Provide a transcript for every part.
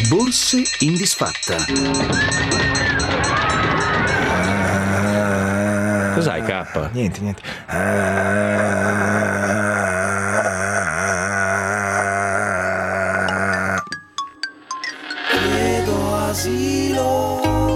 Borse in disfatta. Cos'hai, K? Niente. Chiedo asilo.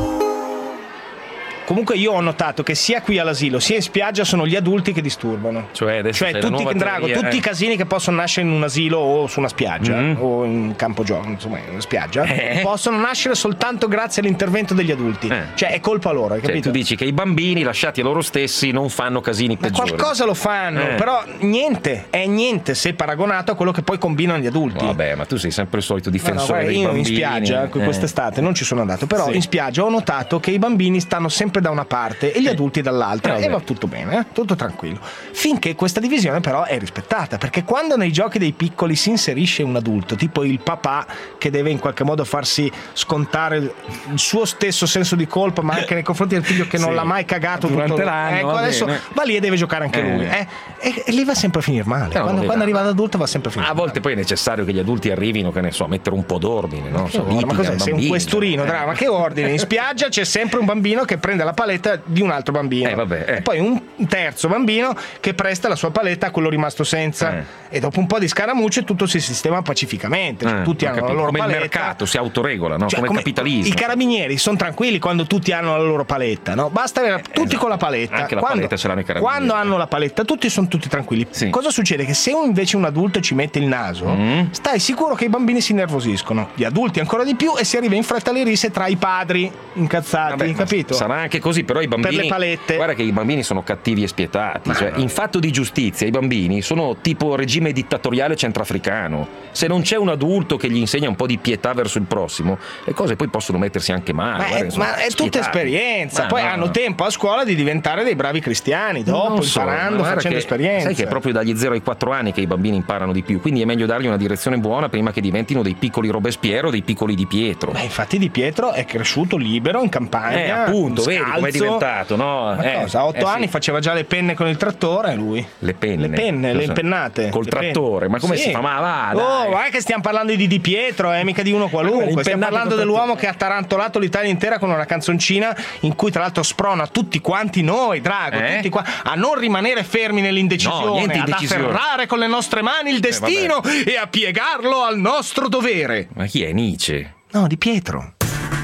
Comunque io ho notato che sia qui all'asilo sia in spiaggia sono gli adulti che disturbano. Cioè tutti tutti i casini che possono nascere in un asilo o su una spiaggia o in un campo gioco, insomma in una spiaggia, possono nascere soltanto grazie all'intervento degli adulti. Cioè è colpa loro, hai capito? Tu dici che i bambini lasciati a loro stessi non fanno casini peggiori. Qualcosa lo fanno, però niente se paragonato a quello che poi combinano gli adulti. Vabbè, ma tu sei sempre il solito difensore dei io bambini. In spiaggia quest'estate non ci sono andato, però in spiaggia ho notato che i bambini stanno sempre da una parte e gli adulti dall'altra e va tutto bene, tutto tranquillo, finché questa divisione però è rispettata, perché quando nei giochi dei piccoli si inserisce un adulto, tipo il papà che deve in qualche modo farsi scontare il suo stesso senso di colpa, ma anche nei confronti del figlio che non l'ha mai cagato durante l'anno, adesso va lì e deve giocare anche lui e lì va sempre a finire male, quando arriva l'adulto va sempre a finire a volte poi è necessario che gli adulti arrivino, che ne so, a mettere un po' d'ordine, no? Ma cos'è? Sei un questurino, ma che ordine? In spiaggia c'è sempre un bambino che prende la paletta di un altro bambino e poi un terzo bambino che presta la sua paletta a quello rimasto senza e dopo un po' di scaramucce tutto si sistema pacificamente, cioè, tutti hanno la loro come paletta. Il mercato si autoregola, no? Come il capitalismo. I carabinieri sono tranquilli quando tutti hanno la loro paletta, no? Basta avere tutti con la paletta. Anche la paletta ce l'hanno i carabinieri. Quando hanno la paletta tutti sono tutti tranquilli. Cosa succede? Che se invece un adulto ci mette il naso, stai sicuro che i bambini si innervosiscono, gli adulti ancora di più, e si arriva in fretta alle risse tra i padri incazzati, capito? Sarà anche così, però i bambini, per le palette. Guarda che i bambini sono cattivi e spietati, in fatto di giustizia i bambini sono tipo regime dittatoriale centrafricano. Se non c'è un adulto che gli insegna un po' di pietà verso il prossimo, le cose poi possono mettersi anche male. Ma è tutta esperienza, poi hanno tempo a scuola di diventare dei bravi cristiani dopo, imparando, facendo esperienza. Sai che è proprio dagli 0 ai 4 anni che i bambini imparano di più, quindi è meglio dargli una direzione buona prima che diventino dei piccoli Robespierre o dei piccoli Di Pietro. Infatti Di Pietro è cresciuto libero in campagna, appunto, vedi com'è diventato, no? Cosa? A 8 anni faceva già le penne con il trattore lui? Le penne, le impennate col trattore, ma come si fa? Ma va, che stiamo parlando di Pietro, mica di uno qualunque, stiamo parlando dell'uomo che ha tarantolato l'Italia intera con una canzoncina in cui tra l'altro sprona tutti quanti noi, Drago, tutti qua, a non rimanere fermi nell'indecisione, ad afferrare con le nostre mani il destino e a piegarlo al nostro dovere. Ma chi è Nietzsche? No, Di Pietro.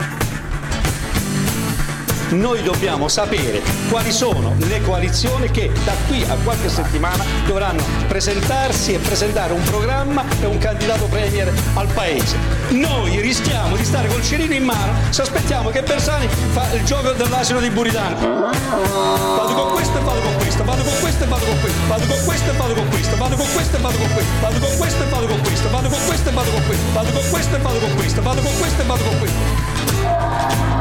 Noi dobbiamo sapere quali sono le coalizioni che da qui a qualche settimana dovranno presentarsi e presentare un programma e un candidato premier al paese. Noi rischiamo di stare col cerino in mano se aspettiamo che Bersani fa il gioco dell'asino di Buridano. Vado con questo e vado con questo, vado con questo e vado con questo, vado con questo e vado con questo, vado con questo e vado con questo, vado con questo e vado con questo, vado con questo e vado con questo, vado con questo e vado con questo, vado con questo e vado con questo.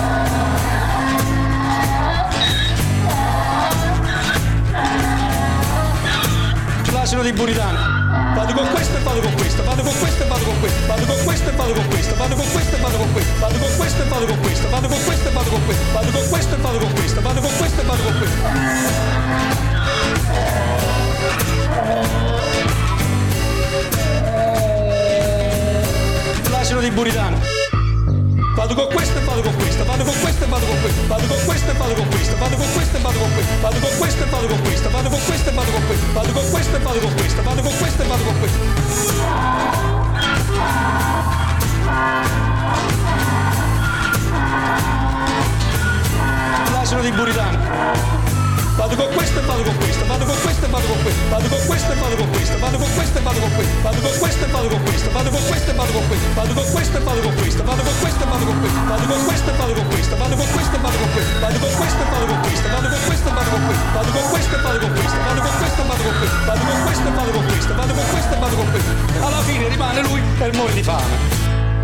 L'asino di Buridano. Vado con questo e vado con questo, vado con questo e vado con questo, vado con questo e vado con questo, vado con questo e vado con questo, vado con questo e vado con questo, vado con questo e vado con questo, vado con questo e vado con questo, vado con questo e vado con questo. L'asino di Buridano. Vado con questo e vado con questo, vado con questo e vado con questo, vado con questo e vado con questo, vado con questo e vado con questo, vado con questo e vado con questo, vado con questo e vado con questo, vado con questo e vado con questo, vado con questo e vado con questo. L'asino di Buridano. Vado con questo e vado con questo, vado con questo e vado con questo, vado con questo e vado con questo, vado con questo e vado con questo, vado con questo e vado con questo, vado con questo e vado con questo, vado con questo e vado con questo, vado con questo e vado con questo, vado con questo e vado con questo, vado con questo e vado con questo, vado con questo e vado con questo, vado con questo e vado con questo, vado con questo e vado con questo, vado con questo e vado con questo, vado con questo e vado con questo, vado con questo e vado con questo. Alla fine rimane lui e il muore di fame.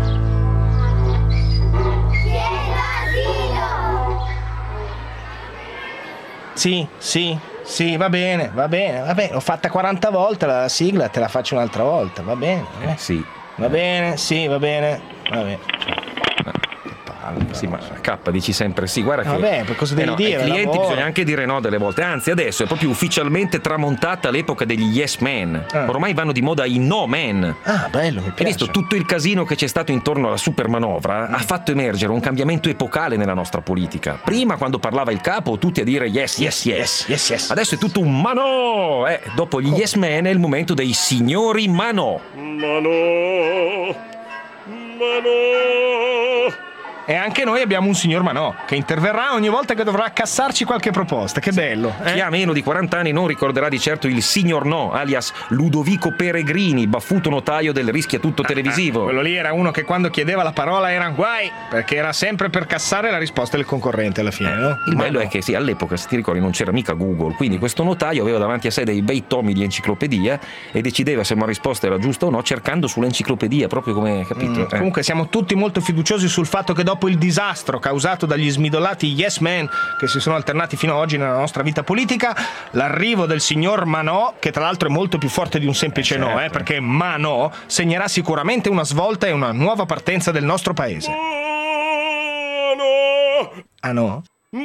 Sì, va bene, l'ho fatta 40 volte la sigla, te la faccio un'altra volta, va bene? Sì. Va bene, sì, va bene. Che palle. Sì, ma K dici sempre sì, guarda che vabbè, cosa devi dire? Ai clienti lavoro. bisogna anche dire no delle volte, anzi adesso è proprio ufficialmente tramontata l'epoca degli yes man. Ormai vanno di moda i no man. Ah, bello, mi piace. Hai visto tutto il casino che c'è stato intorno alla super manovra? Ha fatto emergere un cambiamento epocale nella nostra politica. Prima, quando parlava il capo, tutti a dire yes, yes, yes. Yes, yes. Adesso è tutto un ma no. Dopo gli yes man è il momento dei signori ma no. Ma no. Ma no. E anche noi abbiamo un signor Manò che interverrà ogni volta che dovrà cassarci qualche proposta. Che bello. Chi ha meno di 40 anni non ricorderà di certo il signor No, alias Ludovico Peregrini, baffuto notaio del Rischiatutto televisivo. Quello lì era uno che quando chiedeva la parola era un guai, perché era sempre per cassare la risposta del concorrente alla fine, no? Il bello è che sì, all'epoca, se ti ricordi, non c'era mica Google, quindi questo notaio aveva davanti a sé dei bei tomi di enciclopedia e decideva se una risposta era giusta o no cercando sull'enciclopedia, proprio come, capito? Comunque siamo tutti molto fiduciosi sul fatto che dopo il disastro causato dagli smidolati yes men che si sono alternati fino ad oggi nella nostra vita politica, l'arrivo del signor Manò, che tra l'altro è molto più forte di un semplice no, perché Manò segnerà sicuramente una svolta e una nuova partenza del nostro paese. Ah no?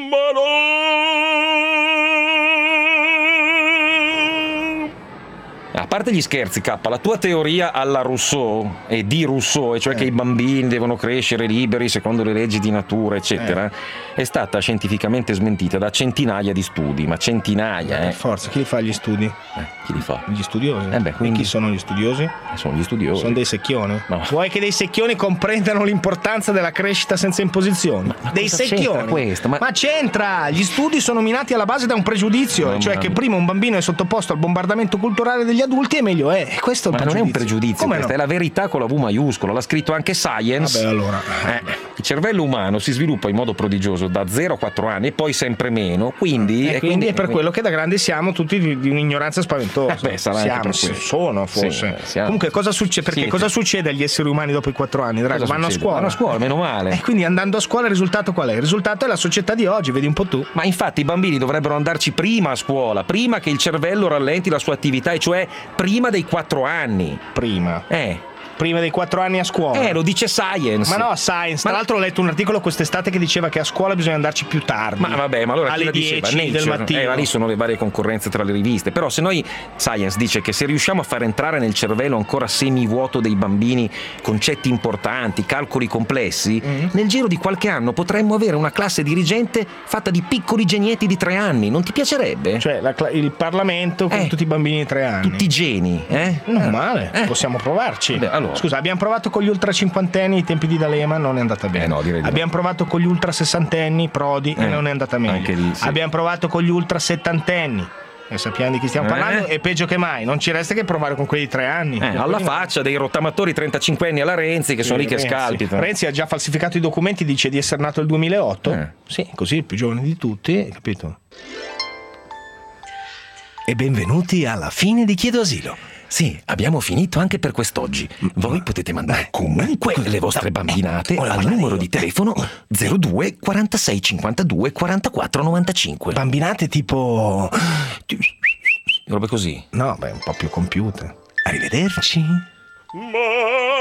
A parte gli scherzi, K, la tua teoria alla Rousseau e di Rousseau, e cioè che i bambini devono crescere liberi secondo le leggi di natura, eccetera, è stata scientificamente smentita da centinaia di studi, ma centinaia, Per forza, chi li fa gli studi? Chi li fa? Gli studiosi. Quindi E chi sono gli studiosi? sono gli studiosi. Sono dei secchioni. No. Vuoi che dei secchioni comprendano l'importanza della crescita senza imposizioni? Dei cosa secchioni. c'entra questo? Ma c'entra! Gli studi sono minati alla base da un pregiudizio, Mamma cioè che mia. prima un bambino è sottoposto al bombardamento culturale degli adulti e meglio è. E questo è un Ma non è un pregiudizio, Come questa no? è la verità con la V maiuscola, l'ha scritto anche Science. Vabbè, allora. Il cervello umano si sviluppa in modo prodigioso da 0 a 4 anni e poi sempre meno, quindi Quindi è per quello che da grandi siamo tutti di un'ignoranza spaventosa. sarà anche per questo. Sono forse. Sì, siamo. Comunque cosa succede? Perché Sì, cosa sì. succede agli esseri umani dopo i 4 anni? Drago? Cosa Vanno a succede? scuola. Vanno a scuola, meno male. E quindi andando a scuola il risultato qual è? Il risultato è la società di oggi, vedi un po' tu. Ma infatti i bambini dovrebbero andarci prima a scuola, prima che il cervello rallenti la sua attività, e cioè prima dei 4 anni. Prima dei 4 anni a scuola. Lo dice Science. Ma no, Science. Tra l'altro ho letto un articolo quest'estate che diceva che a scuola bisogna andarci più tardi. Ma vabbè, ma allora chi alle la diceva? 10 del Nature. mattino. Ma lì sono le varie concorrenze tra le riviste. Però se noi, Science dice che se riusciamo a far entrare nel cervello ancora semivuoto dei bambini concetti importanti, calcoli complessi, nel giro di qualche anno potremmo avere una classe dirigente fatta di piccoli genietti di 3 anni. Non ti piacerebbe? Cioè il Parlamento con tutti i bambini di 3 anni. Tutti geni, Non male, possiamo provarci. Beh, allora. Scusa, abbiamo provato con gli ultra cinquantenni ai tempi di D'Alema, non è andata bene. No, direi di no. Abbiamo provato con gli ultra sessantenni, Prodi, e non è andata meglio. Anche lì, sì. Abbiamo provato con gli ultra settantenni. E sappiamo di chi stiamo parlando, e peggio che mai, non ci resta che provare con quelli di 3 anni. Alla faccia dei rottamatori 35 anni alla Renzi che sono lì che Renzi. scalpitano. Renzi ha già falsificato i documenti, dice di essere nato nel 2008. Sì, così il più giovane di tutti, capito? E benvenuti alla fine di Chiedo Asilo. Sì, abbiamo finito anche per quest'oggi. Voi potete mandare comunque le vostre bambinate al numero di telefono 02 46 52 44 95. Bambinate tipo... Robe così. No, beh, un po' più compiute. Arrivederci. Ma